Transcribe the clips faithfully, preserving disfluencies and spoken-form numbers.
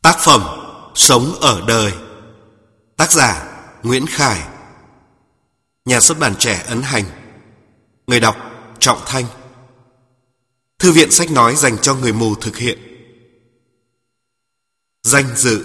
Tác phẩm Sống ở đời. Tác giả Nguyễn Khải. Nhà xuất bản Trẻ ấn hành. Người đọc Trọng Thanh. Thư viện sách nói dành cho người mù thực hiện. Danh dự.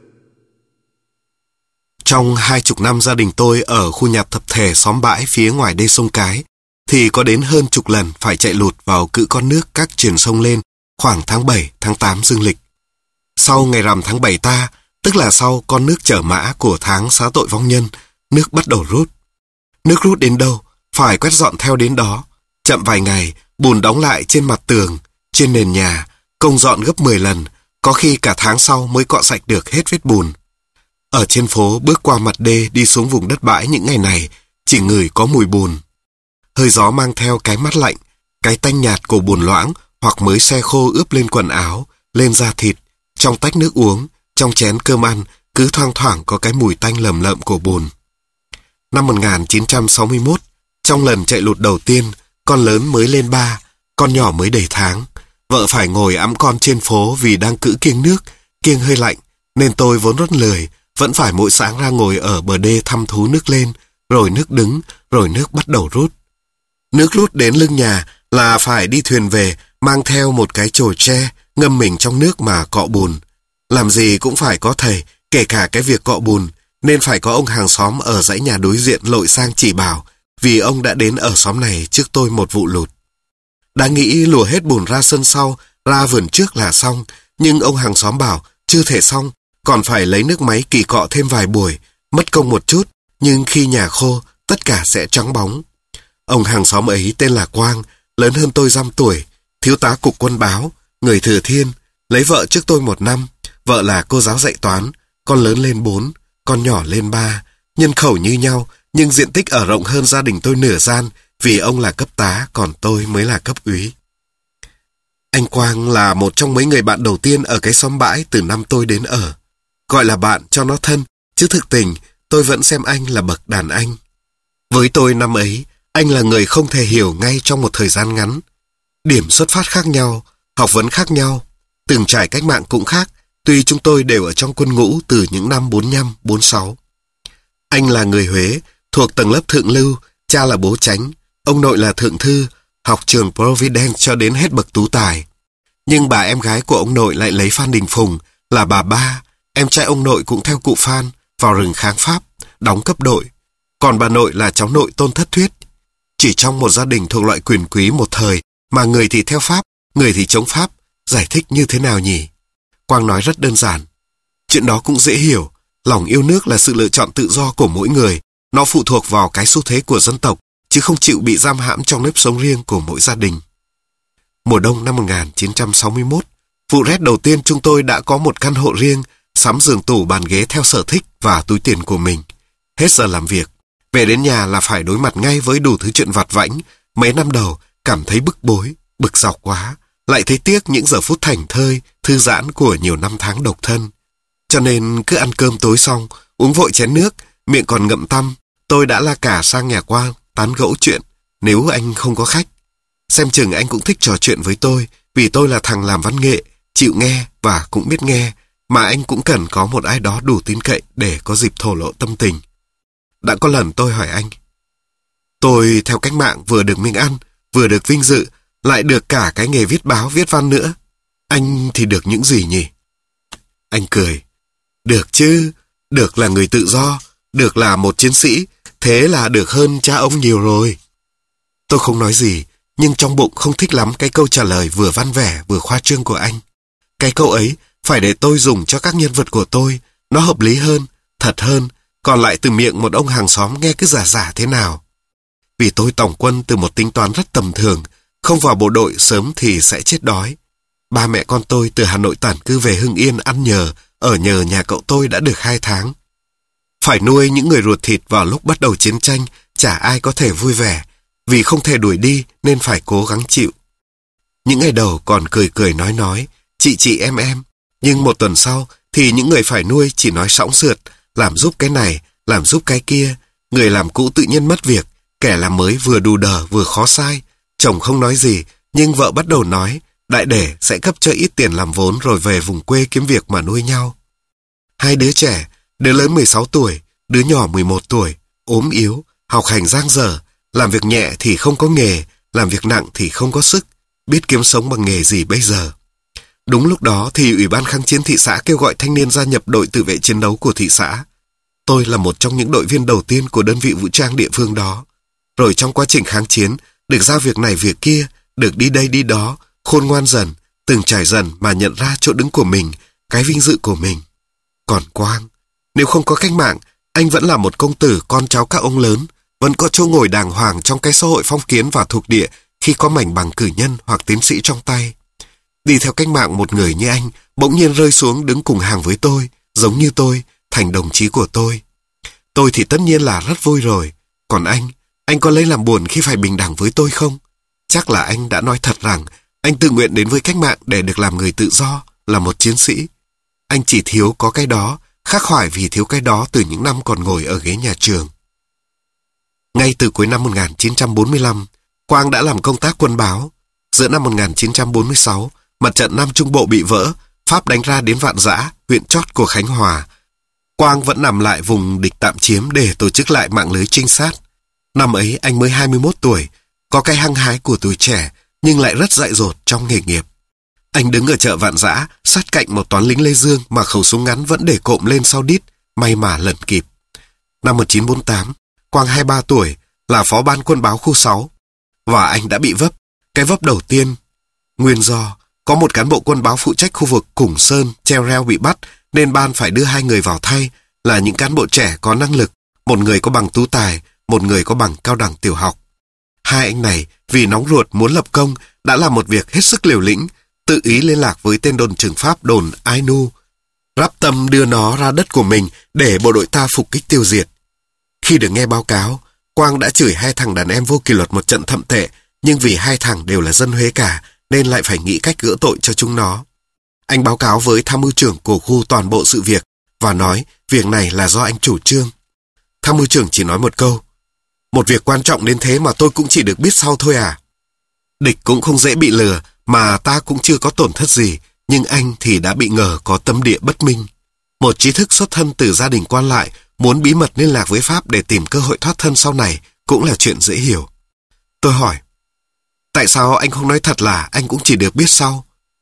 Trong hai chục năm gia đình tôi ở khu nhà tập thể xóm bãi phía ngoài đê sông Cái, thì có đến hơn chục lần phải chạy lụt vào cự con nước các truyền sông lên khoảng tháng bảy, tháng tám dương lịch. Sau ngày rằm tháng bảy ta, tức là sau con nước chở mã của tháng xá tội vong nhân, nước bắt đầu rút. Nước rút đến đâu, phải quét dọn theo đến đó. Chậm vài ngày, bùn đóng lại trên mặt tường, trên nền nhà, công dọn gấp mười lần, có khi cả tháng sau mới cọ sạch được hết vết bùn. Ở trên phố bước qua mặt đê đi xuống vùng đất bãi những ngày này, chỉ ngửi có mùi bùn. Hơi gió mang theo cái mát lạnh, cái tanh nhạt của bùn loãng hoặc mới xe khô ướp lên quần áo, lên da thịt, trong tách nước uống, trong chén cơm ăn, cứ thoang thoảng có cái mùi tanh lầm lợm của bùn. Năm một nghìn chín trăm sáu mươi mốt, trong lần chạy lụt đầu tiên, con lớn mới lên ba, con nhỏ mới đầy tháng. Vợ phải ngồi ẵm con trên phố vì đang cữ kiêng nước, kiêng hơi lạnh, nên tôi vốn rất lười, vẫn phải mỗi sáng ra ngồi ở bờ đê thăm thú nước lên, rồi nước đứng, rồi nước bắt đầu rút. Nước rút đến lưng nhà là phải đi thuyền về, mang theo một cái chổi tre, ngâm mình trong nước mà cọ bùn. Làm gì cũng phải có thầy, kể cả cái việc cọ bùn, nên phải có ông hàng xóm ở dãy nhà đối diện lội sang chỉ bảo, vì ông đã đến ở xóm này trước tôi một vụ lụt. Đã nghĩ lùa hết bùn ra sân sau, ra vườn trước là xong, nhưng ông hàng xóm bảo chưa thể xong, còn phải lấy nước máy kỳ cọ thêm vài buổi, mất công một chút, nhưng khi nhà khô, tất cả sẽ trắng bóng. Ông hàng xóm ấy tên là Quang, lớn hơn tôi dăm tuổi, thiếu tá cục quân báo, người Thừa Thiên, lấy vợ trước tôi một năm. Vợ là cô giáo dạy toán, con lớn lên bốn, con nhỏ lên ba, nhân khẩu như nhau, nhưng diện tích ở rộng hơn gia đình tôi nửa gian, vì ông là cấp tá, còn tôi mới là cấp úy. Anh Quang là một trong mấy người bạn đầu tiên ở cái xóm bãi từ năm tôi đến ở. Gọi là bạn cho nó thân, chứ thực tình tôi vẫn xem anh là bậc đàn anh. Với tôi năm ấy, anh là người không thể hiểu ngay trong một thời gian ngắn. Điểm xuất phát khác nhau, học vấn khác nhau, từng trải cách mạng cũng khác, tuy chúng tôi đều ở trong quân ngũ từ những năm bốn lăm, bốn sáu. Anh là người Huế, thuộc tầng lớp thượng lưu, cha là bố chánh, ông nội là thượng thư, học trường Providence cho đến hết bậc tú tài. Nhưng bà em gái của ông nội lại lấy Phan Đình Phùng, là bà Ba, em trai ông nội cũng theo cụ Phan, vào rừng kháng Pháp, đóng cấp đội. Còn bà nội là cháu nội Tôn Thất Thuyết. Chỉ trong một gia đình thuộc loại quyền quý một thời, mà người thì theo Pháp, người thì chống Pháp, giải thích như thế nào nhỉ? Quang nói rất đơn giản. Chuyện đó cũng dễ hiểu, lòng yêu nước là sự lựa chọn tự do của mỗi người, nó phụ thuộc vào cái xu thế của dân tộc, chứ không chịu bị giam hãm trong nếp sống riêng của mỗi gia đình. Mùa đông năm một nghìn chín trăm sáu mươi mốt, vụ rét đầu tiên chúng tôi đã có một căn hộ riêng, sắm giường tủ bàn ghế theo sở thích và túi tiền của mình. Hết giờ làm việc, về đến nhà là phải đối mặt ngay với đủ thứ chuyện vặt vãnh. Mấy năm đầu cảm thấy bức bối, bực dọc quá, lại thấy tiếc những giờ phút thảnh thơi, thư giãn của nhiều năm tháng độc thân. Cho nên cứ ăn cơm tối xong, uống vội chén nước, miệng còn ngậm tăm, tôi đã la cả sang nhà Quang tán gẫu chuyện, nếu anh không có khách. Xem chừng anh cũng thích trò chuyện với tôi, vì tôi là thằng làm văn nghệ, chịu nghe và cũng biết nghe, mà anh cũng cần có một ai đó đủ tin cậy để có dịp thổ lộ tâm tình. Đã có lần tôi hỏi anh, tôi theo cách mạng vừa được minh ăn, vừa được vinh dự, lại được cả cái nghề viết báo viết văn nữa. Anh thì được những gì nhỉ? Anh cười, được chứ, được là người tự do, được là một chiến sĩ, thế là được hơn cha ông nhiều rồi. Tôi không nói gì, nhưng trong bụng không thích lắm cái câu trả lời vừa văn vẻ vừa khoa trương của anh. Cái câu ấy phải để tôi dùng cho các nhân vật của tôi, nó hợp lý hơn, thật hơn, còn lại từ miệng một ông hàng xóm nghe cứ giả giả thế nào. Vì tôi tổng quân từ một tính toán rất tầm thường, không vào bộ đội sớm thì sẽ chết đói. Ba mẹ con tôi từ Hà Nội tản cư về Hưng Yên ăn nhờ, ở nhờ nhà cậu tôi đã được hai tháng. Phải nuôi những người ruột thịt vào lúc bắt đầu chiến tranh, chả ai có thể vui vẻ, vì không thể đuổi đi nên phải cố gắng chịu. Những ngày đầu còn cười cười nói nói, chị chị em em, nhưng một tuần sau thì những người phải nuôi chỉ nói sõng sượt, làm giúp cái này, làm giúp cái kia. Người làm cũ tự nhiên mất việc, kẻ làm mới vừa đù đờ vừa khó sai. Chồng không nói gì, nhưng vợ bắt đầu nói, đại để sẽ cấp cho ít tiền làm vốn rồi về vùng quê kiếm việc mà nuôi nhau. Hai đứa trẻ, đứa lớn mười sáu tuổi, đứa nhỏ mười một tuổi, ốm yếu, học hành dang dở, làm việc nhẹ thì không có nghề, làm việc nặng thì không có sức, biết kiếm sống bằng nghề gì bây giờ. Đúng lúc đó thì Ủy ban kháng chiến thị xã kêu gọi thanh niên gia nhập đội tự vệ chiến đấu của thị xã. Tôi là một trong những đội viên đầu tiên của đơn vị vũ trang địa phương đó. Rồi trong quá trình kháng chiến, được giao việc này việc kia, được đi đây đi đó, khôn ngoan dần, từng trải dần mà nhận ra chỗ đứng của mình, cái vinh dự của mình. Còn Quang, nếu không có cách mạng, anh vẫn là một công tử con cháu các ông lớn, vẫn có chỗ ngồi đàng hoàng trong cái xã hội phong kiến và thuộc địa khi có mảnh bằng cử nhân hoặc tiến sĩ trong tay. Đi theo cách mạng, một người như anh bỗng nhiên rơi xuống đứng cùng hàng với tôi, giống như tôi, thành đồng chí của tôi. Tôi thì tất nhiên là rất vui rồi. Còn anh, anh có lấy làm buồn khi phải bình đẳng với tôi không? Chắc là anh đã nói thật rằng anh tự nguyện đến với cách mạng để được làm người tự do, là một chiến sĩ. Anh chỉ thiếu có cái đó, khắc khoải vì thiếu cái đó từ những năm còn ngồi ở ghế nhà trường. Ngay từ cuối năm một nghìn chín trăm bốn mươi lăm, Quang đã làm công tác quân báo. Giữa năm một nghìn chín trăm bốn mươi sáu, mặt trận Nam Trung Bộ bị vỡ, Pháp đánh ra đến Vạn Giã, huyện chót của Khánh Hòa. Quang vẫn nằm lại vùng địch tạm chiếm để tổ chức lại mạng lưới trinh sát. Năm ấy anh mới hai mươi mốt tuổi, có cái hăng hái của tuổi trẻ nhưng lại rất dại dột trong nghề nghiệp. Anh đứng ở chợ Vạn Giã, sát cạnh một toán lính Lê Dương mà khẩu súng ngắn vẫn để cộm lên sau đít, may mà lẩn kịp. Năm một nghìn chín trăm bốn mươi tám, Quang hai mươi ba tuổi, là phó ban quân báo khu sáu. Và anh đã bị vấp, cái vấp đầu tiên. Nguyên do, có một cán bộ quân báo phụ trách khu vực Củng Sơn, Treo Reo bị bắt, nên ban phải đưa hai người vào thay, là những cán bộ trẻ có năng lực, một người có bằng tú tài, một người có bằng cao đẳng tiểu học. Hai anh này, vì nóng ruột muốn lập công, đã làm một việc hết sức liều lĩnh, tự ý liên lạc với tên đồn trưởng Pháp đồn Ainu, rắp tâm đưa nó ra đất của mình để bộ đội ta phục kích tiêu diệt. Khi được nghe báo cáo, Quang đã chửi hai thằng đàn em vô kỷ luật một trận thậm tệ, nhưng vì hai thằng đều là dân Huế cả, nên lại phải nghĩ cách gỡ tội cho chúng nó. Anh báo cáo với tham mưu trưởng của khu toàn bộ sự việc và nói việc này là do anh chủ trương. Tham mưu trưởng chỉ nói một câu: một việc quan trọng đến thế mà tôi cũng chỉ được biết sau thôi à? Địch cũng không dễ bị lừa, mà ta cũng chưa có tổn thất gì, nhưng anh thì đã bị ngờ có tâm địa bất minh. Một trí thức xuất thân từ gia đình quan lại muốn bí mật liên lạc với Pháp để tìm cơ hội thoát thân sau này cũng là chuyện dễ hiểu. Tôi hỏi, tại sao anh không nói thật là anh cũng chỉ được biết sau?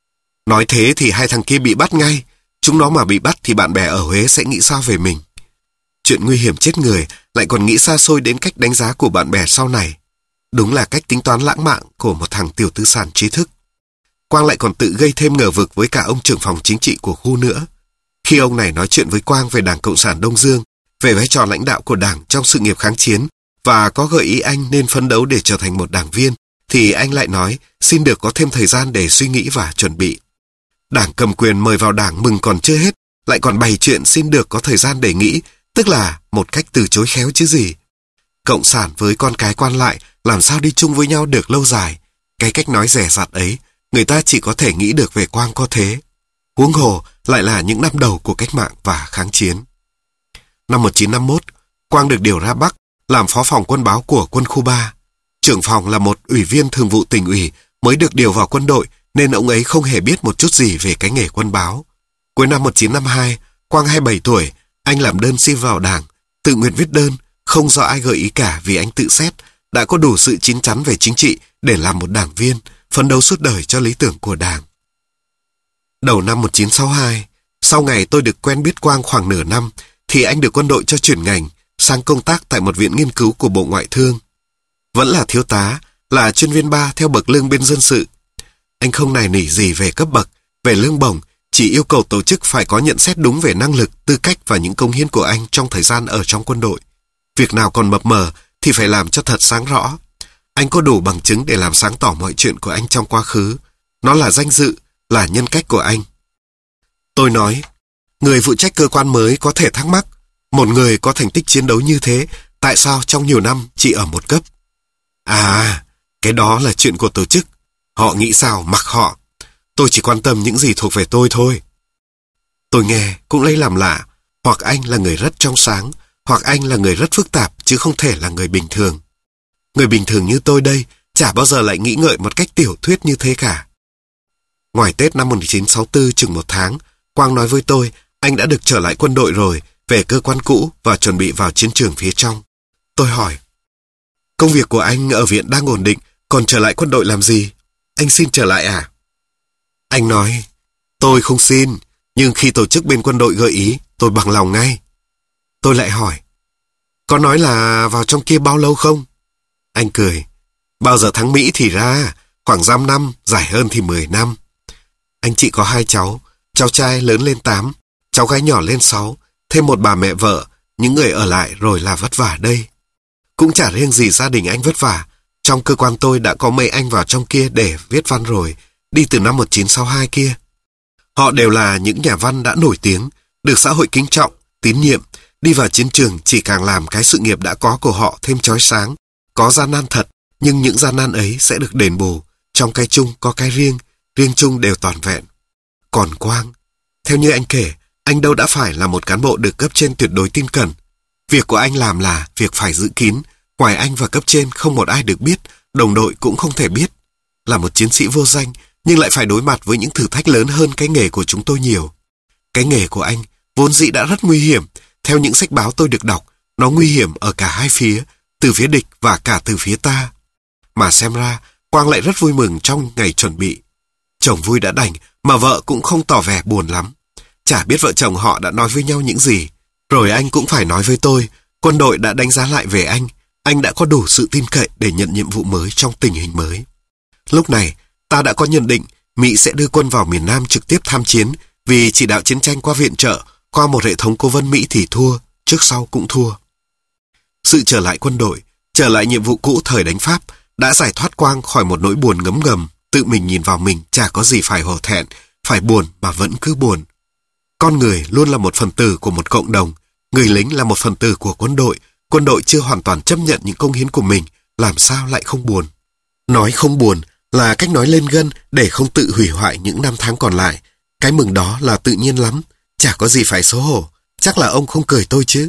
Nói thế thì hai thằng kia bị bắt ngay. Chúng nó mà bị bắt thì bạn bè ở Huế sẽ nghĩ sao về mình? Chuyện nguy hiểm chết người lại còn nghĩ xa xôi đến cách đánh giá của bạn bè sau này. Đúng là cách tính toán lãng mạn của một thằng tiểu tư sản trí thức. Quang lại còn tự gây thêm ngờ vực với cả ông trưởng phòng chính trị của khu nữa. Khi ông này nói chuyện với Quang về Đảng Cộng sản Đông Dương, về vai trò lãnh đạo của Đảng trong sự nghiệp kháng chiến và có gợi ý anh nên phấn đấu để trở thành một đảng viên, thì anh lại nói xin được có thêm thời gian để suy nghĩ và chuẩn bị. Đảng cầm quyền mời vào Đảng mừng còn chưa hết, lại còn bày chuyện xin được có thời gian để nghĩ, tức là một cách từ chối khéo chứ gì. Cộng sản với con cái quan lại làm sao đi chung với nhau được lâu dài? Cái cách nói rẻ rặt ấy, người ta chỉ có thể nghĩ được về Quang có thế. Huống hồ lại là những năm đầu của cách mạng và kháng chiến. Năm một nghìn chín trăm năm mươi mốt, Quang được điều ra Bắc, làm phó phòng quân báo của quân khu ba. Trưởng phòng là một ủy viên thường vụ tỉnh ủy mới được điều vào quân đội, nên ông ấy không hề biết một chút gì về cái nghề quân báo. Cuối năm một nghìn chín trăm năm mươi hai, Quang hai mươi bảy tuổi, anh làm đơn xin vào Đảng, tự nguyện viết đơn, không do ai gợi ý cả vì anh tự xét, đã có đủ sự chín chắn về chính trị để làm một đảng viên, phấn đấu suốt đời cho lý tưởng của Đảng. Đầu năm một nghìn chín trăm sáu mươi hai, sau ngày tôi được quen biết Quang khoảng nửa năm, thì anh được quân đội cho chuyển ngành, sang công tác tại một viện nghiên cứu của Bộ Ngoại thương. Vẫn là thiếu tá, là chuyên viên ba theo bậc lương bên dân sự. Anh không nài nỉ gì về cấp bậc, về lương bổng, chỉ yêu cầu tổ chức phải có nhận xét đúng về năng lực, tư cách và những công hiến của anh trong thời gian ở trong quân đội. Việc nào còn mập mờ thì phải làm cho thật sáng rõ. Anh có đủ bằng chứng để làm sáng tỏ mọi chuyện của anh trong quá khứ. Nó là danh dự, là nhân cách của anh. Tôi nói, người phụ trách cơ quan mới có thể thắc mắc, một người có thành tích chiến đấu như thế, tại sao trong nhiều năm chỉ ở một cấp? À, cái đó là chuyện của tổ chức. Họ nghĩ sao mặc họ. Tôi chỉ quan tâm những gì thuộc về tôi thôi. Tôi nghe cũng lấy làm lạ, hoặc anh là người rất trong sáng, hoặc anh là người rất phức tạp chứ không thể là người bình thường. Người bình thường như tôi đây chả bao giờ lại nghĩ ngợi một cách tiểu thuyết như thế cả. Ngoài Tết năm một nghìn chín trăm sáu mươi tư chừng một tháng, Quang nói với tôi anh đã được trở lại quân đội rồi, về cơ quan cũ và chuẩn bị vào chiến trường phía trong. Tôi hỏi, công việc của anh ở viện đang ổn định, còn trở lại quân đội làm gì? Anh xin trở lại à? Anh nói, tôi không xin, nhưng khi tổ chức bên quân đội gợi ý, tôi bằng lòng ngay. Tôi lại hỏi, có nói là vào trong kia bao lâu không? Anh cười, bao giờ thắng Mỹ thì ra, khoảng dăm năm, dài hơn thì mười năm. Anh chị có hai cháu, cháu trai lớn lên tám, cháu gái nhỏ lên sáu, thêm một bà mẹ vợ, những người ở lại rồi là vất vả đây. Cũng chả riêng gì gia đình anh vất vả, trong cơ quan tôi đã có mấy anh vào trong kia để viết văn rồi, đi từ năm một nghìn chín trăm sáu mươi hai kia. Họ đều là những nhà văn đã nổi tiếng, được xã hội kính trọng, tín nhiệm, đi vào chiến trường chỉ càng làm cái sự nghiệp đã có của họ thêm chói sáng. Có gian nan thật, nhưng những gian nan ấy sẽ được đền bù, trong cái chung có cái riêng, riêng chung đều toàn vẹn. Còn Quang, theo như anh kể, anh đâu đã phải là một cán bộ được cấp trên tuyệt đối tin cẩn. Việc của anh làm là việc phải giữ kín, ngoài anh và cấp trên không một ai được biết, đồng đội cũng không thể biết. Là một chiến sĩ vô danh, nhưng lại phải đối mặt với những thử thách lớn hơn cái nghề của chúng tôi nhiều. Cái nghề của anh vốn dĩ đã rất nguy hiểm, theo những sách báo tôi được đọc, nó nguy hiểm ở cả hai phía, từ phía địch và cả từ phía ta. Mà xem ra, Quang lại rất vui mừng trong ngày chuẩn bị. Chồng vui đã đành, mà vợ cũng không tỏ vẻ buồn lắm. Chả biết vợ chồng họ đã nói với nhau những gì. Rồi anh cũng phải nói với tôi, quân đội đã đánh giá lại về anh, anh đã có đủ sự tin cậy để nhận nhiệm vụ mới trong tình hình mới. Lúc này, ta đã có nhận định Mỹ sẽ đưa quân vào miền Nam trực tiếp tham chiến, vì chỉ đạo chiến tranh qua viện trợ, qua một hệ thống cố vấn Mỹ thì thua, trước sau cũng thua. Sự trở lại quân đội, trở lại nhiệm vụ cũ thời đánh Pháp, đã giải thoát Quang khỏi một nỗi buồn ngấm ngầm, tự mình nhìn vào mình chả có gì phải hổ thẹn, phải buồn mà vẫn cứ buồn. Con người luôn là một phần tử của một cộng đồng, người lính là một phần tử của quân đội, quân đội chưa hoàn toàn chấp nhận những công hiến của mình, làm sao lại không buồn. Nói không buồn là cách nói lên gân để không tự hủy hoại những năm tháng còn lại. Cái mừng đó là tự nhiên lắm, chả có gì phải xấu hổ, chắc là ông không cười tôi chứ.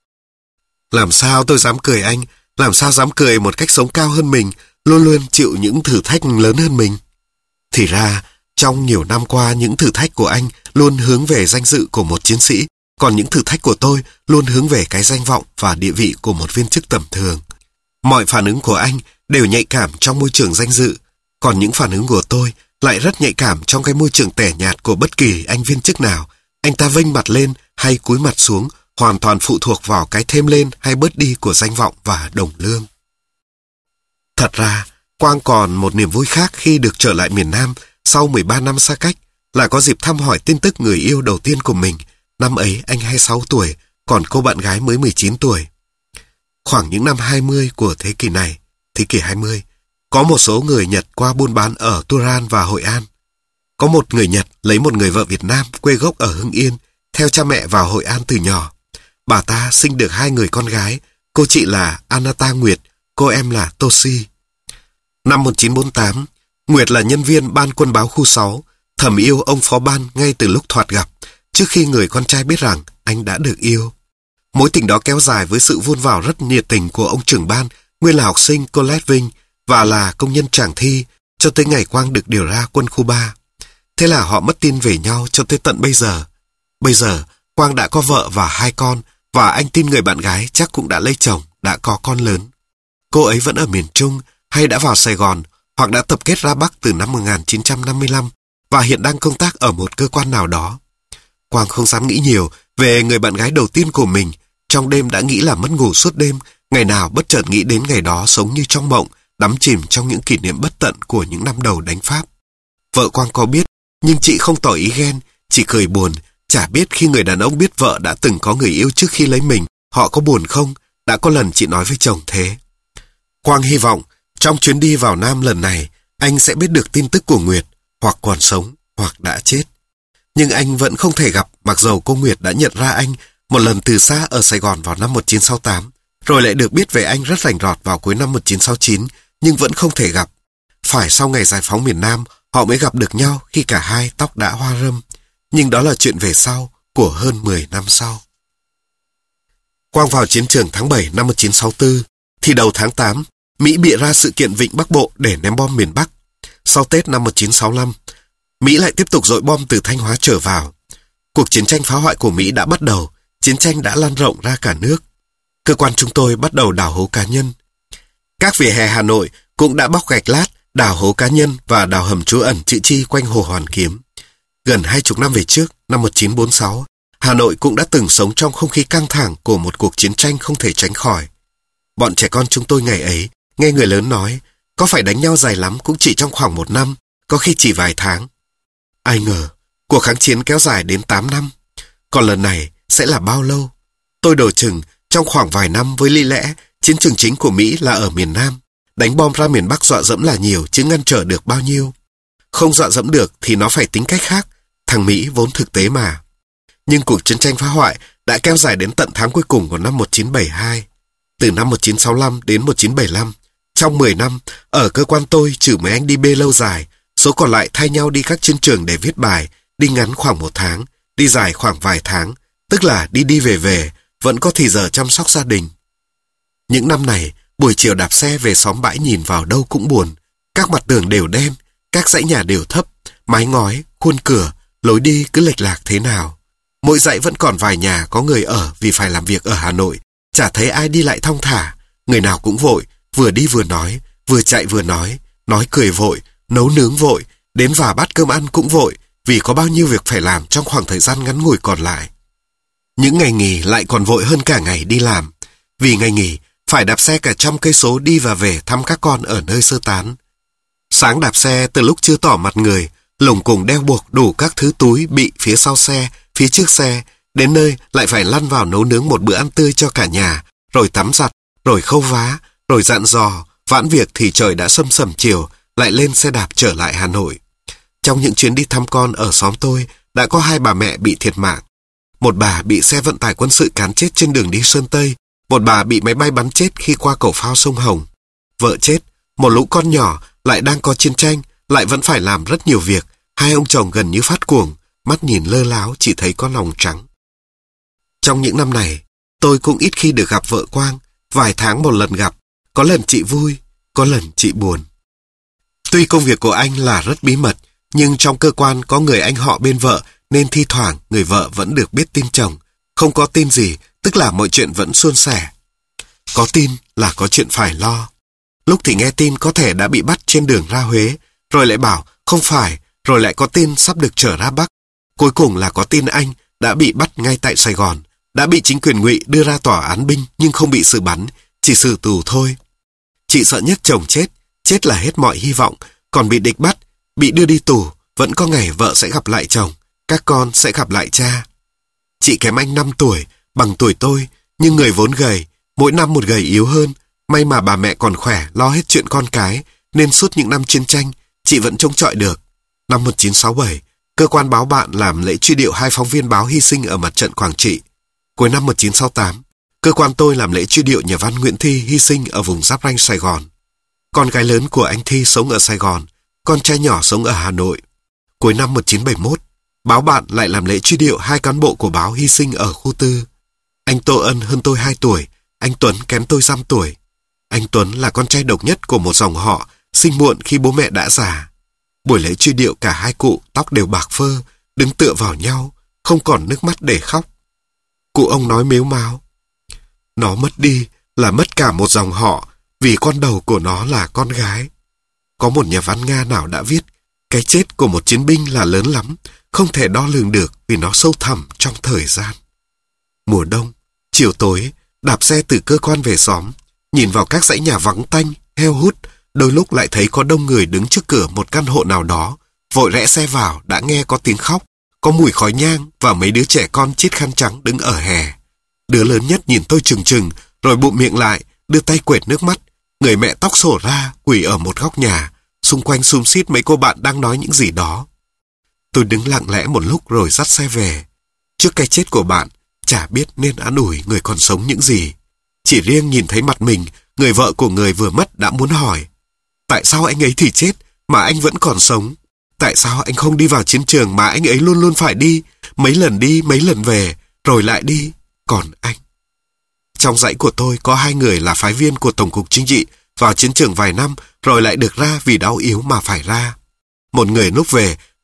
Làm sao tôi dám cười anh, làm sao dám cười một cách sống cao hơn mình, luôn luôn chịu những thử thách lớn hơn mình. Thì ra, trong nhiều năm qua những thử thách của anh luôn hướng về danh dự của một chiến sĩ, còn những thử thách của tôi luôn hướng về cái danh vọng và địa vị của một viên chức tầm thường. Mọi phản ứng của anh đều nhạy cảm trong môi trường danh dự, còn những phản ứng của tôi lại rất nhạy cảm trong cái môi trường tẻ nhạt của bất kỳ anh viên chức nào. Anh ta vênh mặt lên hay cúi mặt xuống hoàn toàn phụ thuộc vào cái thêm lên hay bớt đi của danh vọng và đồng lương. Thật ra, Quang còn một niềm vui khác khi được trở lại miền Nam sau mười ba năm xa cách, là có dịp thăm hỏi tin tức người yêu đầu tiên của mình. Năm ấy anh hai mươi sáu tuổi, còn cô bạn gái mới mười chín tuổi. Khoảng những năm hai mươi của thế kỷ này, thế kỷ hai mươi, có một số người Nhật qua buôn bán ở Turan và Hội An. Có một người Nhật lấy một người vợ Việt Nam quê gốc ở Hưng Yên, theo cha mẹ vào Hội An từ nhỏ. Bà ta sinh được hai người con gái, cô chị là Anata Nguyệt, cô em là Toshi. Năm một nghìn chín trăm bốn mươi tám, Nguyệt là nhân viên ban quân báo khu sáu, thầm yêu ông phó ban ngay từ lúc thoạt gặp, trước khi người con trai biết rằng anh đã được yêu. Mối tình đó kéo dài với sự vun vào rất nhiệt tình của ông trưởng ban, nguyên là học sinh College Vinh và là công nhân tràng thi, cho tới ngày Quang được điều ra quân khu ba. Thế là họ mất tin về nhau cho tới tận bây giờ. Bây giờ, Quang đã có vợ và hai con, và anh tin người bạn gái chắc cũng đã lấy chồng, đã có con lớn. Cô ấy vẫn ở miền Trung, hay đã vào Sài Gòn, hoặc đã tập kết ra Bắc từ năm một nghìn chín trăm năm mươi lăm, và hiện đang công tác ở một cơ quan nào đó. Quang không dám nghĩ nhiều về người bạn gái đầu tiên của mình, trong đêm đã nghĩ là mất ngủ suốt đêm, ngày nào bất chợt nghĩ đến ngày đó sống như trong mộng, đắm chìm trong những kỷ niệm bất tận của những năm đầu đánh Pháp. Vợ Quang có biết, nhưng chị không tỏ ý ghen, chỉ cười buồn, chả biết khi người đàn ông biết vợ đã từng có người yêu trước khi lấy mình, họ có buồn không, đã có lần chị nói với chồng thế. Quang hy vọng, trong chuyến đi vào Nam lần này, anh sẽ biết được tin tức của Nguyệt, hoặc còn sống, hoặc đã chết. Nhưng anh vẫn không thể gặp, mặc dầu cô Nguyệt đã nhận ra anh một lần từ xa ở Sài Gòn vào năm một nghìn chín trăm sáu mươi tám, rồi lại được biết về anh rất rành rọt vào cuối năm một nghìn chín trăm sáu mươi chín, nhưng vẫn không thể gặp. Phải sau ngày giải phóng miền Nam, họ mới gặp được nhau khi cả hai tóc đã hoa râm. Nhưng đó là chuyện về sau, của hơn mười năm sau. Quang vào chiến trường tháng bảy năm một nghìn chín trăm sáu mươi tư, thì đầu tháng tám, Mỹ bịa ra sự kiện Vịnh Bắc Bộ để ném bom miền Bắc. Sau Tết năm một nghìn chín trăm sáu mươi lăm, Mỹ lại tiếp tục dội bom từ Thanh Hóa trở vào. Cuộc chiến tranh phá hoại của Mỹ đã bắt đầu, chiến tranh đã lan rộng ra cả nước. Cơ quan chúng tôi bắt đầu đào hố cá nhân. Các vỉa hè Hà Nội cũng đã bóc gạch lát, đào hố cá nhân và đào hầm trú ẩn chữ chi quanh Hồ Hoàn Kiếm. Gần hai chục năm về trước, năm một nghìn chín trăm bốn mươi sáu, Hà Nội cũng đã từng sống trong không khí căng thẳng của một cuộc chiến tranh không thể tránh khỏi. Bọn trẻ con chúng tôi ngày ấy, nghe người lớn nói, có phải đánh nhau dài lắm cũng chỉ trong khoảng một năm, có khi chỉ vài tháng. Ai ngờ, cuộc kháng chiến kéo dài đến tám năm. Còn lần này sẽ là bao lâu? Tôi đổ chừng, trong khoảng vài năm với lý lẽ, chiến trường chính của Mỹ là ở miền Nam. Đánh bom ra miền Bắc dọa dẫm là nhiều, chứ ngăn trở được bao nhiêu. Không dọa dẫm được thì nó phải tính cách khác. Thằng Mỹ vốn thực tế mà. Nhưng cuộc chiến tranh phá hoại đã kéo dài đến tận tháng cuối cùng của năm một nghìn chín trăm bảy mươi hai. Từ năm một nghìn chín trăm sáu mươi lăm đến một nghìn chín trăm bảy mươi lăm, trong mười năm, ở cơ quan tôi trừ mấy anh đi bê lâu dài, số còn lại thay nhau đi các chiến trường để viết bài, đi ngắn khoảng một tháng, đi dài khoảng vài tháng, tức là đi đi về về, vẫn có thì giờ chăm sóc gia đình. Những năm này, buổi chiều đạp xe về xóm bãi nhìn vào đâu cũng buồn. Các mặt tường đều đen, các dãy nhà đều thấp, mái ngói, khuôn cửa, lối đi cứ lệch lạc thế nào. Mỗi dãy vẫn còn vài nhà có người ở vì phải làm việc ở Hà Nội, chả thấy ai đi lại thong thả, người nào cũng vội, vừa đi vừa nói, vừa chạy vừa nói, nói cười vội, nấu nướng vội, đến vả bát cơm ăn cũng vội, vì có bao nhiêu việc phải làm trong khoảng thời gian ngắn ngủi còn lại. Những ngày nghỉ lại còn vội hơn cả ngày đi làm, vì ngày nghỉ phải đạp xe cả trăm cây số đi và về thăm các con ở nơi sơ tán. Sáng đạp xe từ lúc chưa tỏ mặt người, lủng củng đeo buộc đủ các thứ túi bị phía sau xe, phía trước xe, đến nơi lại phải lăn vào nấu nướng một bữa ăn tươi cho cả nhà, rồi tắm giặt, rồi khâu vá, rồi dặn dò, vãn việc thì trời đã sâm sẩm chiều, lại lên xe đạp trở lại Hà Nội. Trong những chuyến đi thăm con ở xóm tôi, đã có hai bà mẹ bị thiệt mạng. Một bà bị xe vận tải quân sự cán chết trên đường đi Sơn Tây, một bà bị máy bay bắn chết khi qua cầu phao sông Hồng. Vợ chết, một lũ con nhỏ lại đang có chiến tranh, lại vẫn phải làm rất nhiều việc. Hai ông chồng gần như phát cuồng, mắt nhìn lơ láo chỉ thấy có lòng trắng. Trong những năm này, tôi cũng ít khi được gặp vợ Quang, vài tháng một lần gặp, có lần chị vui, có lần chị buồn. Tuy công việc của anh là rất bí mật, nhưng trong cơ quan có người anh họ bên vợ nên thi thoảng người vợ vẫn được biết tin chồng. Không có tin gì, tức là mọi chuyện vẫn suôn sẻ. Có tin là có chuyện phải lo. Lúc thì nghe tin có thể đã bị bắt trên đường ra Huế, rồi lại bảo không phải, rồi lại có tin sắp được trở ra Bắc. Cuối cùng là có tin anh đã bị bắt ngay tại Sài Gòn, đã bị chính quyền Ngụy đưa ra tòa án binh nhưng không bị xử bắn, chỉ xử tù thôi. Chị sợ nhất chồng chết, chết là hết mọi hy vọng, còn bị địch bắt, bị đưa đi tù, vẫn có ngày vợ sẽ gặp lại chồng, các con sẽ gặp lại cha. Chị kém anh năm tuổi, bằng tuổi tôi, nhưng người vốn gầy, mỗi năm một gầy yếu hơn. May mà bà mẹ còn khỏe, lo hết chuyện con cái, nên suốt những năm chiến tranh, chị vẫn trông chọi được. Năm một nghìn chín trăm sáu mươi bảy, cơ quan báo bạn làm lễ truy điệu hai phóng viên báo hy sinh ở mặt trận Quảng Trị. Cuối năm một nghìn chín trăm sáu mươi tám, cơ quan tôi làm lễ truy điệu nhà văn Nguyễn Thi hy sinh ở vùng giáp ranh Sài Gòn. Con gái lớn của anh Thi sống ở Sài Gòn, con trai nhỏ sống ở Hà Nội. Cuối năm một nghìn chín trăm bảy mươi mốt, báo bạn lại làm lễ truy điệu hai cán bộ của báo hy sinh ở khu tư. Anh Tô Ân hơn tôi hai tuổi, anh Tuấn kém tôi dăm tuổi. Anh Tuấn là con trai độc nhất của một dòng họ, sinh muộn khi bố mẹ đã già. Buổi lễ truy điệu cả hai cụ tóc đều bạc phơ, đứng tựa vào nhau, không còn nước mắt để khóc. Cụ ông nói mếu máo: nó mất đi là mất cả một dòng họ, vì con đầu của nó là con gái. Có một nhà văn Nga nào đã viết, cái chết của một chiến binh là lớn lắm, không thể đo lường được vì nó sâu thẳm trong thời gian. Mùa đông, chiều tối, đạp xe từ cơ quan về xóm, nhìn vào các dãy nhà vắng tanh, heo hút, đôi lúc lại thấy có đông người đứng trước cửa một căn hộ nào đó, vội rẽ xe vào đã nghe có tiếng khóc, có mùi khói nhang và mấy đứa trẻ con chít khăn trắng đứng ở hè. Đứa lớn nhất nhìn tôi trừng trừng, rồi bụm miệng lại, đưa tay quệt nước mắt. Người mẹ tóc xổ ra, quỳ ở một góc nhà, xung quanh xum xít mấy cô bạn đang nói những gì đó. Tôi đứng lặng lẽ một lúc rồi dắt xe về. Trước cái chết của bạn, chả biết nên an ủi người còn sống những gì. Chỉ riêng nhìn thấy mặt mình, người vợ của người vừa mất đã muốn hỏi: tại sao anh ấy thì chết mà anh vẫn còn sống? Tại sao anh không đi vào chiến trường mà anh ấy luôn luôn phải đi, mấy lần đi, mấy lần về, rồi lại đi, còn anh? Trong dãy của tôi có hai người là phái viên của Tổng cục Chính trị, vào chiến trường vài năm rồi lại được ra vì đau yếu mà phải ra. Một người lúc về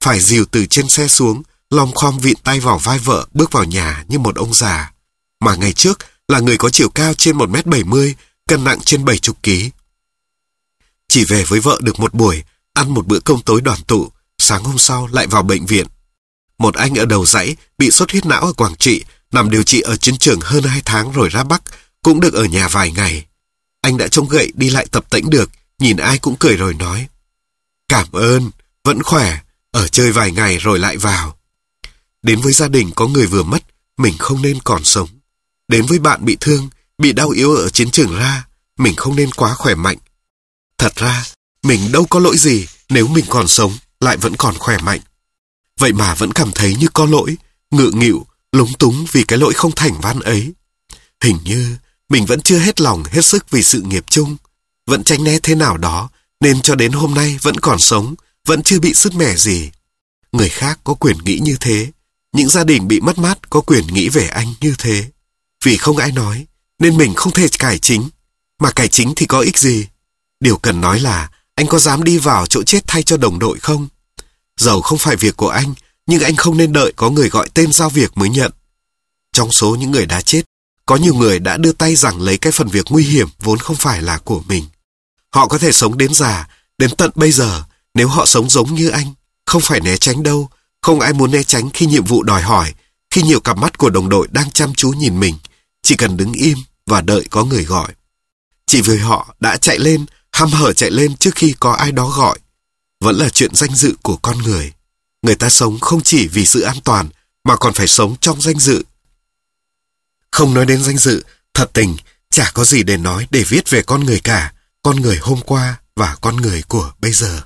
phải dìu từ trên xe xuống, lom khom vịn tay vào vai vợ bước vào nhà như một ông già. Mà ngày trước là người có chiều cao trên một mét bảy mươi, cân nặng trên bảy mươi ký. Chỉ về với vợ được một buổi, ăn một bữa cơm tối đoàn tụ, sáng hôm sau lại vào bệnh viện. Một anh ở đầu dãy bị xuất huyết não ở Quảng Trị, nằm điều trị ở chiến trường hơn hai tháng rồi ra Bắc, cũng được ở nhà vài ngày. Anh đã trông gậy đi lại tập tễnh được, nhìn ai cũng cười rồi nói: "Cảm ơn, vẫn khỏe, ở chơi vài ngày rồi lại vào." Đến với gia đình có người vừa mất, mình không nên còn sống. Đến với bạn bị thương, bị đau yếu ở chiến trường ra, mình không nên quá khỏe mạnh. Thật ra, mình đâu có lỗi gì nếu mình còn sống, lại vẫn còn khỏe mạnh. Vậy mà vẫn cảm thấy như có lỗi, ngượng nghịu, lúng túng vì cái lỗi không thành văn ấy. Hình như mình vẫn chưa hết lòng hết sức vì sự nghiệp chung, vẫn tránh né thế nào đó, nên cho đến hôm nay vẫn còn sống, vẫn chưa bị sứt mẻ gì. Người khác có quyền nghĩ như thế, những gia đình bị mất mát có quyền nghĩ về anh như thế. Vì không ai nói, nên mình không thể cải chính. Mà cải chính thì có ích gì? Điều cần nói là anh có dám đi vào chỗ chết thay cho đồng đội không? Dầu không phải việc của anh, nhưng anh không nên đợi có người gọi tên giao việc mới nhận. Trong số những người đã chết, có nhiều người đã đưa tay giằng lấy cái phần việc nguy hiểm vốn không phải là của mình. Họ có thể sống đến già, đến tận bây giờ, nếu họ sống giống như anh, không phải né tránh đâu. Không ai muốn né tránh khi nhiệm vụ đòi hỏi, khi nhiều cặp mắt của đồng đội đang chăm chú nhìn mình, chỉ cần đứng im và đợi có người gọi. Chỉ vì họ đã chạy lên, hăm hở chạy lên trước khi có ai đó gọi. Vẫn là chuyện danh dự của con người. Người ta sống không chỉ vì sự an toàn, mà còn phải sống trong danh dự. Không nói đến danh dự, thật tình, chả có gì để nói để viết về con người cả, con người hôm qua và con người của bây giờ.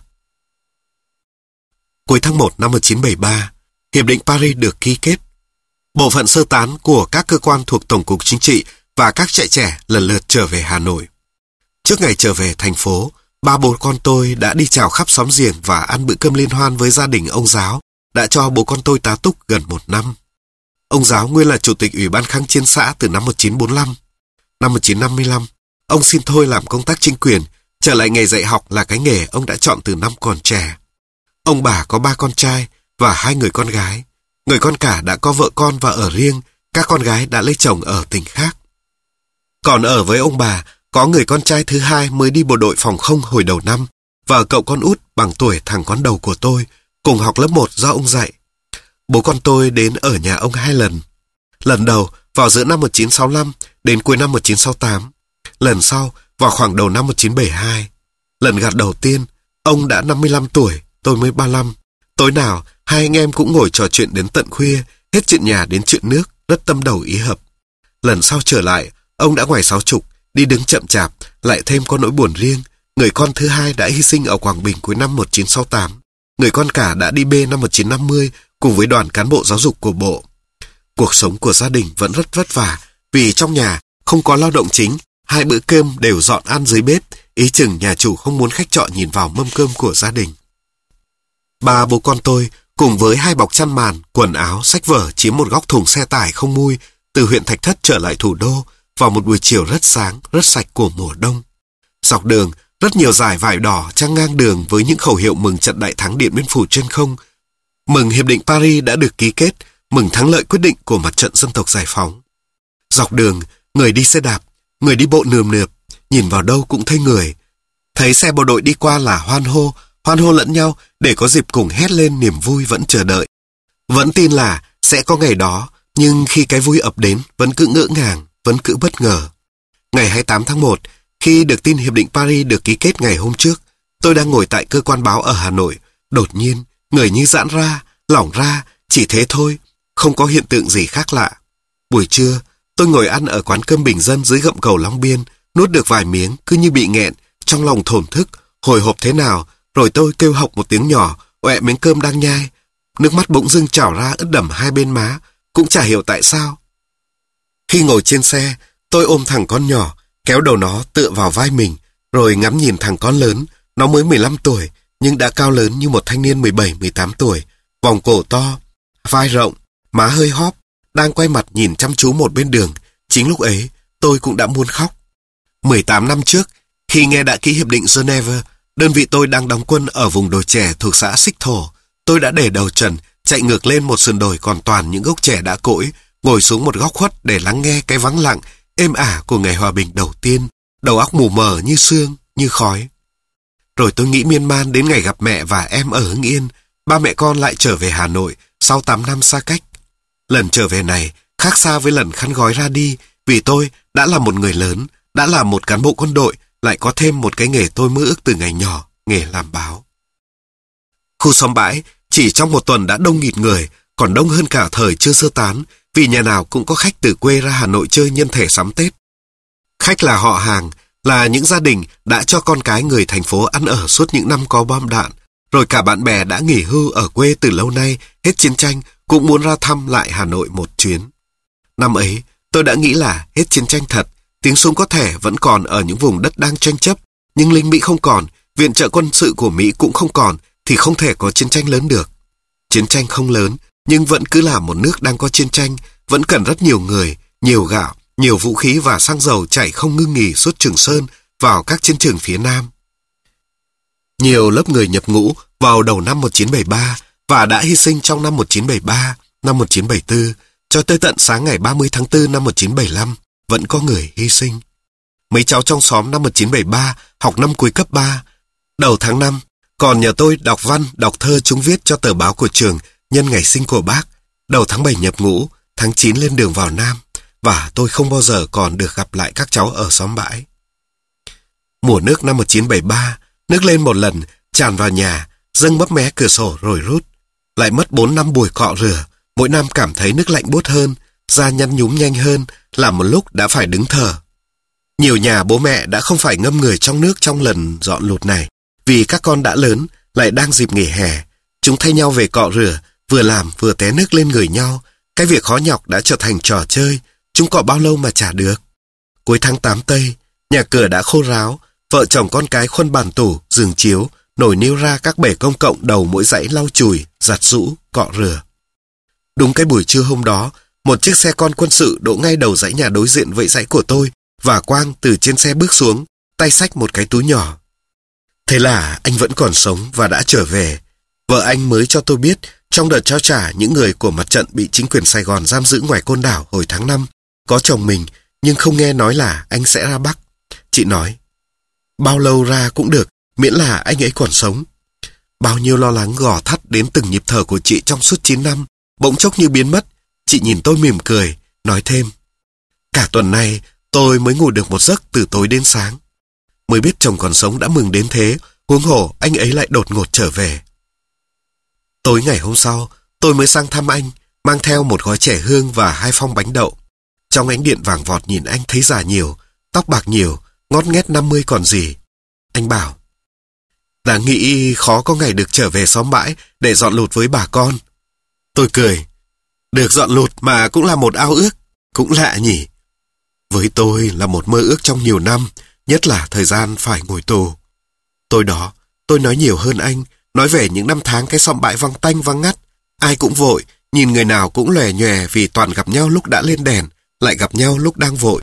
Cuối tháng một năm một nghìn chín trăm bảy mươi ba, Hiệp định Paris được ký kết. Bộ phận sơ tán của các cơ quan thuộc Tổng cục Chính trị và các trại trẻ lần lượt trở về Hà Nội. Trước ngày trở về thành phố, ba bố con tôi đã đi chào khắp xóm giềng và ăn bữa cơm liên hoan với gia đình ông Giáo, đã cho bố con tôi tá túc gần một năm. Ông Giáo nguyên là chủ tịch Ủy ban kháng chiến xã từ năm một nghìn chín trăm bốn mươi lăm. Năm một nghìn chín trăm năm mươi lăm, ông xin thôi làm công tác chính quyền, trở lại nghề dạy học là cái nghề ông đã chọn từ năm còn trẻ. Ông bà có ba con trai và hai người con gái. Người con cả đã có vợ con và ở riêng, các con gái đã lấy chồng ở tỉnh khác. Còn ở với ông bà, có người con trai thứ hai mới đi bộ đội phòng không hồi đầu năm, và cậu con út bằng tuổi thằng con đầu của tôi, cùng học lớp một do ông dạy. Bố con tôi đến ở nhà ông hai lần. Lần đầu vào giữa năm một nghìn chín trăm sáu mươi lăm đến cuối năm một nghìn chín trăm sáu mươi tám. Lần sau vào khoảng đầu năm một nghìn chín trăm bảy mươi hai. Lần gặp đầu tiên, ông đã năm mươi lăm tuổi, tôi mới ba mươi lăm. Tối nào, hai anh em cũng ngồi trò chuyện đến tận khuya, hết chuyện nhà đến chuyện nước, rất tâm đầu ý hợp. Lần sau trở lại, ông đã ngoài sáu chục, đi đứng chậm chạp, lại thêm có nỗi buồn riêng. Người con thứ hai đã hy sinh ở Quảng Bình cuối năm một nghìn chín trăm sáu mươi tám. Người con cả đã đi bê năm một nghìn chín trăm năm mươi cùng với đoàn cán bộ giáo dục của bộ. Cuộc sống của gia đình vẫn rất vất vả, vì trong nhà không có lao động chính, hai bữa cơm đều dọn ăn dưới bếp, ý chừng nhà chủ không muốn khách trọ nhìn vào mâm cơm của gia đình. Ba bố con tôi cùng với hai bọc chăn màn, quần áo, sách vở chiếm một góc thùng xe tải không mui từ huyện Thạch Thất trở lại thủ đô vào một buổi chiều rất sáng, rất sạch của mùa đông. Dọc đường, rất nhiều dải vải đỏ trăng ngang đường với những khẩu hiệu mừng trận đại thắng Điện Biên Phủ trên không, mừng Hiệp định Paris đã được ký kết, mừng thắng lợi quyết định của mặt trận dân tộc giải phóng. Dọc đường, người đi xe đạp, người đi bộ nườm nượp, nhìn vào đâu cũng thấy người. Thấy xe bộ đội đi qua là hoan hô, hoan hô lẫn nhau để có dịp cùng hét lên niềm vui vẫn chờ đợi. Vẫn tin là sẽ có ngày đó, nhưng khi cái vui ập đến vẫn cứ ngỡ ngàng, vẫn cứ bất ngờ. Ngày hai mươi tám tháng một, khi được tin Hiệp định Paris được ký kết ngày hôm trước, tôi đang ngồi tại cơ quan báo ở Hà Nội. Đột nhiên, người như giãn ra, lỏng ra, chỉ thế thôi, không có hiện tượng gì khác lạ. Buổi trưa, tôi ngồi ăn ở quán cơm bình dân dưới gầm cầu Long Biên, nuốt được vài miếng cứ như bị nghẹn, trong lòng thổn thức, hồi hộp thế nào, rồi tôi kêu hộc một tiếng nhỏ, oẹ miếng cơm đang nhai. Nước mắt bỗng dưng trào ra ướt đẫm hai bên má, cũng chả hiểu tại sao. Khi ngồi trên xe, tôi ôm thằng con nhỏ, kéo đầu nó tựa vào vai mình, rồi ngắm nhìn thằng con lớn, nó mới mười lăm tuổi, nhưng đã cao lớn như một thanh niên mười bảy mười tám tuổi, vòng cổ to, vai rộng, má hơi hóp, đang quay mặt nhìn chăm chú một bên đường. Chính lúc ấy, tôi cũng đã muốn khóc. mười tám năm trước, khi nghe đã ký Hiệp định Geneva, đơn vị tôi đang đóng quân ở vùng đồi chè thuộc xã Xích Thổ. Tôi đã để đầu trần, chạy ngược lên một sườn đồi còn toàn những gốc trẻ đã cỗi, ngồi xuống một góc khuất để lắng nghe cái vắng lặng, êm ả của ngày hòa bình đầu tiên, đầu óc mù mờ như sương, như khói. Rồi tôi nghĩ miên man đến ngày gặp mẹ và em ở Hưng Yên, ba mẹ con lại trở về Hà Nội sau tám năm xa cách. Lần trở về này khác xa với lần khăn gói ra đi, vì tôi đã là một người lớn, đã là một cán bộ quân đội, lại có thêm một cái nghề tôi mơ ước từ ngày nhỏ, nghề làm báo. Khu xóm bãi chỉ trong một tuần đã đông nghịt người, còn đông hơn cả thời chưa sơ tán, vì nhà nào cũng có khách từ quê ra Hà Nội chơi nhân thể sắm Tết. Khách là họ hàng, là những gia đình đã cho con cái người thành phố ăn ở suốt những năm có bom đạn, rồi cả bạn bè đã nghỉ hưu ở quê từ lâu nay, hết chiến tranh, cũng muốn ra thăm lại Hà Nội một chuyến. Năm ấy, tôi đã nghĩ là hết chiến tranh thật, tiếng súng có thể vẫn còn ở những vùng đất đang tranh chấp, nhưng lính Mỹ không còn, viện trợ quân sự của Mỹ cũng không còn, thì không thể có chiến tranh lớn được. Chiến tranh không lớn, nhưng vẫn cứ là một nước đang có chiến tranh, vẫn cần rất nhiều người, nhiều gạo, nhiều vũ khí và xăng dầu chảy không ngưng nghỉ suốt Trường Sơn vào các chiến trường phía Nam. Nhiều lớp người nhập ngũ vào đầu năm một nghìn chín trăm bảy mươi ba và đã hy sinh trong năm một nghìn chín trăm bảy mươi ba, năm một nghìn chín trăm bảy mươi tư, cho tới tận sáng ngày ba mươi tháng tư năm một nghìn chín trăm bảy mươi lăm, vẫn có người hy sinh. Mấy cháu trong xóm năm một nghìn chín trăm bảy mươi ba học năm cuối cấp ba. Đầu tháng năm, còn nhờ tôi đọc văn, đọc thơ chúng viết cho tờ báo của trường nhân ngày sinh của bác. Đầu tháng bảy nhập ngũ, tháng chín lên đường vào Nam, và tôi không bao giờ còn được gặp lại các cháu ở xóm bãi. Mùa nước năm một nghìn chín trăm bảy mươi ba, nước lên một lần, tràn vào nhà, dâng bấp mé cửa sổ rồi rút. Lại mất bốn năm buổi cọ rửa, mỗi năm cảm thấy nước lạnh buốt hơn, da nhăn nhúm nhanh hơn, làm một lúc đã phải đứng thở. Nhiều nhà bố mẹ đã không phải ngâm người trong nước trong lần dọn lụt này, vì các con đã lớn, lại đang dịp nghỉ hè. Chúng thay nhau về cọ rửa, vừa làm vừa té nước lên người nhau. Cái việc khó nhọc đã trở thành trò chơi, chúng cọ bao lâu mà chả được. Cuối tháng tám tây, nhà cửa đã khô ráo, vợ chồng con cái khuân bàn tủ, giường chiếu, nổi niêu ra các bể công cộng đầu mỗi dãy lau chùi, giặt giũ, cọ rửa. Đúng cái buổi trưa hôm đó, một chiếc xe con quân sự đỗ ngay đầu dãy nhà đối diện với dãy của tôi, và Quang từ trên xe bước xuống, tay xách một cái túi nhỏ. Thế là anh vẫn còn sống và đã trở về. Vợ anh mới cho tôi biết, trong đợt trao trả những người của mặt trận bị chính quyền Sài Gòn giam giữ ngoài Côn Đảo hồi tháng năm, có chồng mình, nhưng không nghe nói là anh sẽ ra Bắc. Chị nói, bao lâu ra cũng được, miễn là anh ấy còn sống. Bao nhiêu lo lắng gò thắt đến từng nhịp thở của chị trong suốt chín năm, bỗng chốc như biến mất. Chị nhìn tôi mỉm cười, nói thêm, cả tuần nay tôi mới ngủ được một giấc từ tối đến sáng. Mới biết chồng còn sống đã mừng đến thế, huống hồ anh ấy lại đột ngột trở về. Tối ngày hôm sau, tôi mới sang thăm anh, mang theo một gói chè hương và hai phong bánh đậu. Trong ánh điện vàng vọt nhìn anh thấy già nhiều, tóc bạc nhiều, ngót nghét năm mươi còn gì. Anh bảo, đã nghĩ khó có ngày được trở về xóm bãi để dọn lụt với bà con. Tôi cười, được dọn lụt mà cũng là một ao ước, cũng lạ nhỉ. Với tôi là một mơ ước trong nhiều năm, nhất là thời gian phải ngồi tù. Tối đó, tôi nói nhiều hơn anh, nói về những năm tháng cái xóm bãi vắng tanh vắng ngắt. Ai cũng vội, nhìn người nào cũng lòe nhòe vì toàn gặp nhau lúc đã lên đèn, lại gặp nhau lúc đang vội.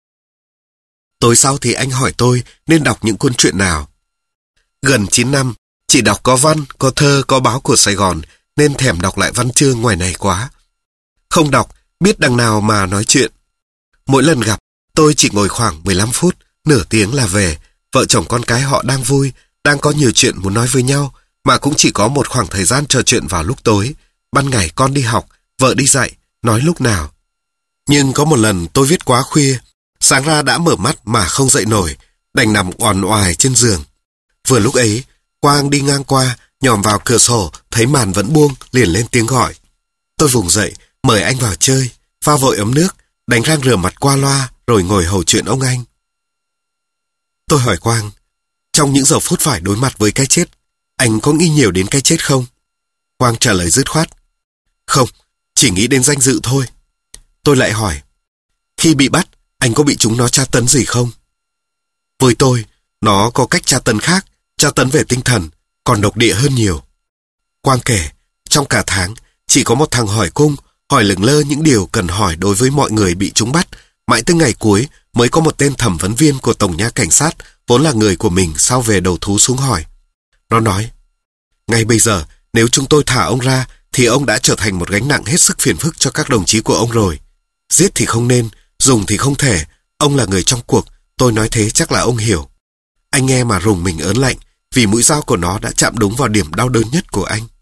Tối sau thì anh hỏi tôi nên đọc những cuốn truyện nào. Gần chín năm, chỉ đọc có văn, có thơ, có báo của Sài Gòn, nên thèm đọc lại văn chương ngoài này quá. Không đọc, biết đằng nào mà nói chuyện. Mỗi lần gặp, tôi chỉ ngồi khoảng mười lăm phút, nửa tiếng là về. Vợ chồng con cái họ đang vui, đang có nhiều chuyện muốn nói với nhau, mà cũng chỉ có một khoảng thời gian trò chuyện vào lúc tối. Ban ngày con đi học, vợ đi dạy, nói lúc nào. Nhưng có một lần tôi viết quá khuya, sáng ra đã mở mắt mà không dậy nổi, đành nằm oằn oài trên giường. Vừa lúc ấy, Quang đi ngang qua, nhòm vào cửa sổ, thấy màn vẫn buông, liền lên tiếng gọi. Tôi vùng dậy, mời anh vào chơi, pha vội ấm nước, đánh răng rửa mặt qua loa, rồi ngồi hầu chuyện ông anh. Tôi hỏi Quang, trong những giờ phút phải đối mặt với cái chết, anh có nghĩ nhiều đến cái chết không? Quang trả lời dứt khoát, không, chỉ nghĩ đến danh dự thôi. Tôi lại hỏi, khi bị bắt, anh có bị chúng nó tra tấn gì không? Với tôi, nó có cách tra tấn khác, tra tấn về tinh thần, còn độc địa hơn nhiều. Quang kể, trong cả tháng, chỉ có một thằng hỏi cung, hỏi lửng lơ những điều cần hỏi đối với mọi người bị chúng bắt. Mãi tới ngày cuối mới có một tên thẩm vấn viên của Tổng nha Cảnh sát, vốn là người của mình, sau về đầu thú xuống hỏi. Nó nói, ngay bây giờ, Nếu chúng tôi thả ông ra, thì ông đã trở thành một gánh nặng hết sức phiền phức cho các đồng chí của ông rồi. Giết thì không nên, dùng thì không thể. Ông là người trong cuộc, tôi nói thế chắc là ông hiểu. Anh nghe mà rùng mình ớn lạnh, vì mũi dao của nó đã chạm đúng vào điểm đau đớn nhất của anh.